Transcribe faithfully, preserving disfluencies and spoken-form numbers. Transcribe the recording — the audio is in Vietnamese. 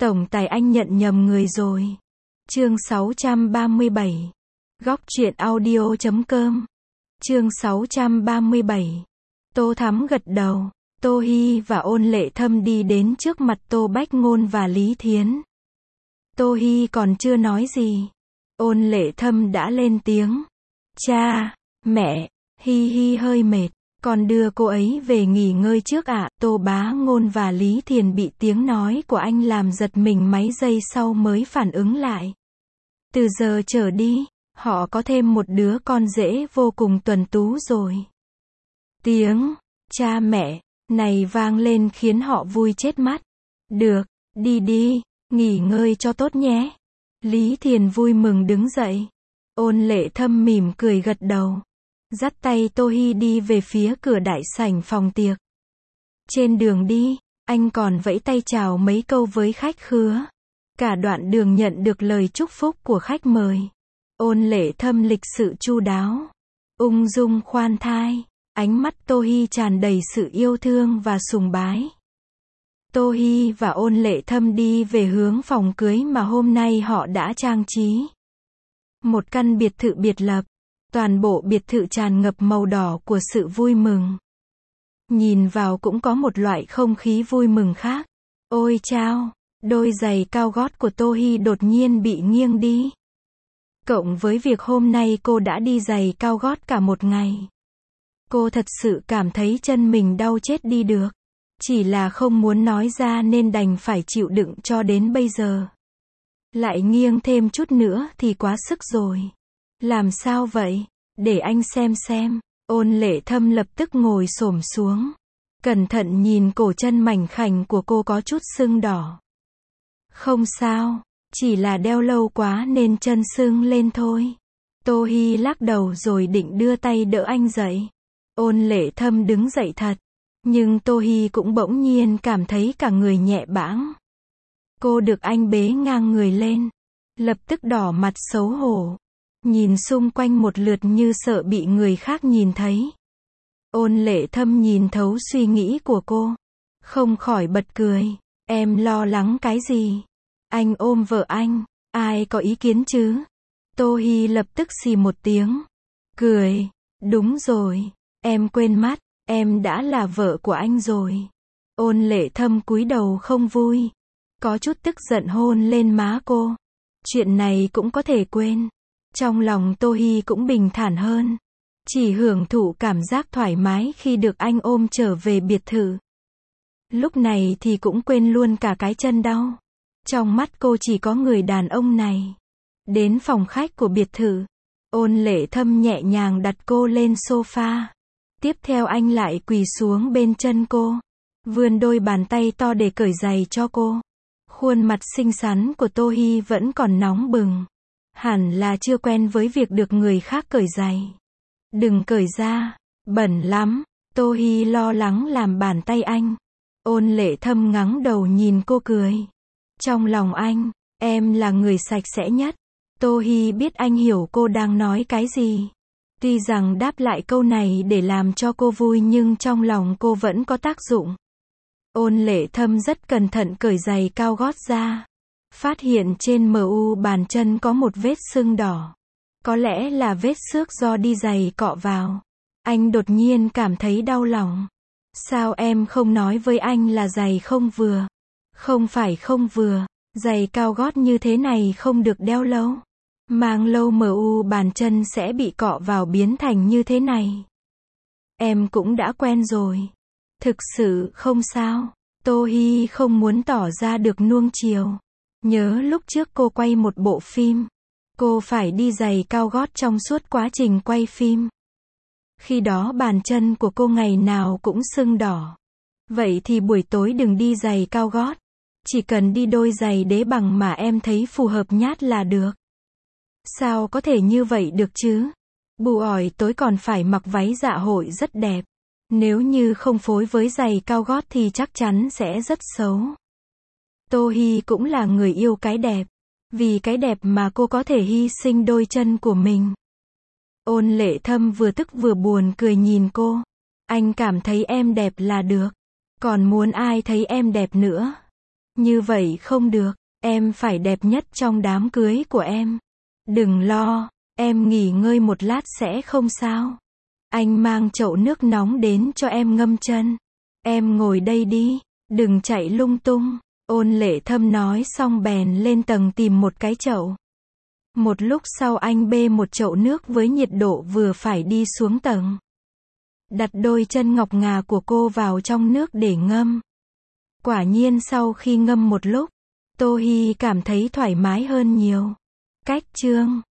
Tổng tài anh nhận nhầm người rồi. Chương sáu trăm ba mươi bảy. Góc truyện audio chấm com. Chương sáu trăm ba mươi bảy. Tô Thắm gật đầu. Tô Hi và Ôn Lệ Thâm đi đến trước mặt Tô Bách Ngôn và Lý Thiến. Tô Hi còn chưa nói gì. Ôn Lệ Thâm đã lên tiếng. Cha, mẹ, Hi Hi hơi mệt, con đưa cô ấy về nghỉ ngơi trước ạ. Tô Bá Ngôn và Lý Thiền bị tiếng nói của anh làm giật mình, mấy giây sau mới phản ứng lại. Từ giờ trở đi, họ có thêm một đứa con rể vô cùng tuấn tú rồi. Tiếng cha mẹ này vang lên khiến họ vui chết mắt. Được, đi đi, nghỉ ngơi cho tốt nhé. Lý Thiền vui mừng đứng dậy. Ôn Lệ Thâm mỉm cười gật đầu, dắt tay Tô Hi đi về phía cửa đại sảnh phòng tiệc. Trên đường đi, anh còn vẫy tay chào mấy câu với khách khứa. Cả đoạn đường nhận được lời chúc phúc của khách mời. Ôn Lệ Thâm lịch sự chu đáo, ung dung khoan thai, ánh mắt Tô Hi tràn đầy sự yêu thương và sùng bái. Tô Hi và Ôn Lệ Thâm đi về hướng phòng cưới mà hôm nay họ đã trang trí. Một căn biệt thự biệt lập, toàn bộ biệt thự tràn ngập màu đỏ của sự vui mừng. Nhìn vào cũng có một loại không khí vui mừng khác. Ôi chao, đôi giày cao gót của Tô Hi đột nhiên bị nghiêng đi. Cộng với việc hôm nay cô đã đi giày cao gót cả một ngày. Cô thật sự cảm thấy chân mình đau chết đi được. Chỉ là không muốn nói ra nên đành phải chịu đựng cho đến bây giờ. Lại nghiêng thêm chút nữa thì quá sức rồi. Làm sao vậy? Để anh xem xem. Ôn Lệ Thâm lập tức ngồi xổm xuống, cẩn thận nhìn cổ chân mảnh khảnh của cô có chút sưng đỏ. Không sao, chỉ là đeo lâu quá nên chân sưng lên thôi. Tô Hi lắc đầu rồi định đưa tay đỡ anh dậy. Ôn Lệ Thâm đứng dậy thật, nhưng Tô Hi cũng bỗng nhiên cảm thấy cả người nhẹ bẫng. Cô được anh bế ngang người lên, lập tức đỏ mặt xấu hổ, nhìn xung quanh một lượt như sợ bị người khác nhìn thấy. Ôn Lệ Thâm nhìn thấu suy nghĩ của cô, không khỏi bật cười. Em lo lắng cái gì? Anh ôm vợ anh, ai có ý kiến chứ? Tô Hi lập tức xì một tiếng, cười. Đúng rồi, em quên mất, em đã là vợ của anh rồi. Ôn Lệ Thâm cúi đầu không vui, có chút tức giận hôn lên má cô. Chuyện này cũng có thể quên. Trong lòng Tô Hi cũng bình thản hơn, chỉ hưởng thụ cảm giác thoải mái khi được anh ôm trở về biệt thự. Lúc này thì cũng quên luôn cả cái chân đau. Trong mắt cô chỉ có người đàn ông này. Đến phòng khách của biệt thự, Ôn Lệ Thâm nhẹ nhàng đặt cô lên sofa. Tiếp theo anh lại quỳ xuống bên chân cô, vươn đôi bàn tay to để cởi giày cho cô. Khuôn mặt xinh xắn của Tô Hi vẫn còn nóng bừng. Hẳn là chưa quen với việc được người khác cởi giày. Đừng cởi ra, bẩn lắm. Tô Hi lo lắng làm bàn tay anh. Ôn Lệ Thâm ngẩng đầu nhìn cô cười. Trong lòng anh, em là người sạch sẽ nhất. Tô Hi biết anh hiểu cô đang nói cái gì. Tuy rằng đáp lại câu này để làm cho cô vui nhưng trong lòng cô vẫn có tác dụng. Ôn Lệ Thâm rất cẩn thận cởi giày cao gót ra. Phát hiện trên mu bàn chân có một vết sưng đỏ. Có lẽ là vết xước do đi giày cọ vào. Anh đột nhiên cảm thấy đau lòng. Sao em không nói với anh là giày không vừa? Không phải không vừa, giày cao gót như thế này không được đeo lâu. Mang lâu mu bàn chân sẽ bị cọ vào biến thành như thế này. Em cũng đã quen rồi. Thực sự không sao. Tô Hi không muốn tỏ ra được nuông chiều. Nhớ lúc trước cô quay một bộ phim, cô phải đi giày cao gót trong suốt quá trình quay phim. Khi đó bàn chân của cô ngày nào cũng sưng đỏ. Vậy thì buổi tối đừng đi giày cao gót. Chỉ cần đi đôi giày đế bằng mà em thấy phù hợp nhát là được. Sao có thể như vậy được chứ? Bù ỏi tối còn phải mặc váy dạ hội rất đẹp. Nếu như không phối với giày cao gót thì chắc chắn sẽ rất xấu. Tô Hi cũng là người yêu cái đẹp. Vì cái đẹp mà cô có thể hy sinh đôi chân của mình. Ôn Lệ Thâm vừa tức vừa buồn cười nhìn cô. Anh cảm thấy em đẹp là được. Còn muốn ai thấy em đẹp nữa? Như vậy không được, em phải đẹp nhất trong đám cưới của em. Đừng lo, em nghỉ ngơi một lát sẽ không sao. Anh mang chậu nước nóng đến cho em ngâm chân. Em ngồi đây đi, đừng chạy lung tung. Ôn Lệ Thâm nói xong bèn lên tầng tìm một cái chậu. Một lúc sau anh bê một chậu nước với nhiệt độ vừa phải đi xuống tầng. Đặt đôi chân ngọc ngà của cô vào trong nước để ngâm. Quả nhiên sau khi ngâm một lúc, Tô Hi cảm thấy thoải mái hơn nhiều. Cách chương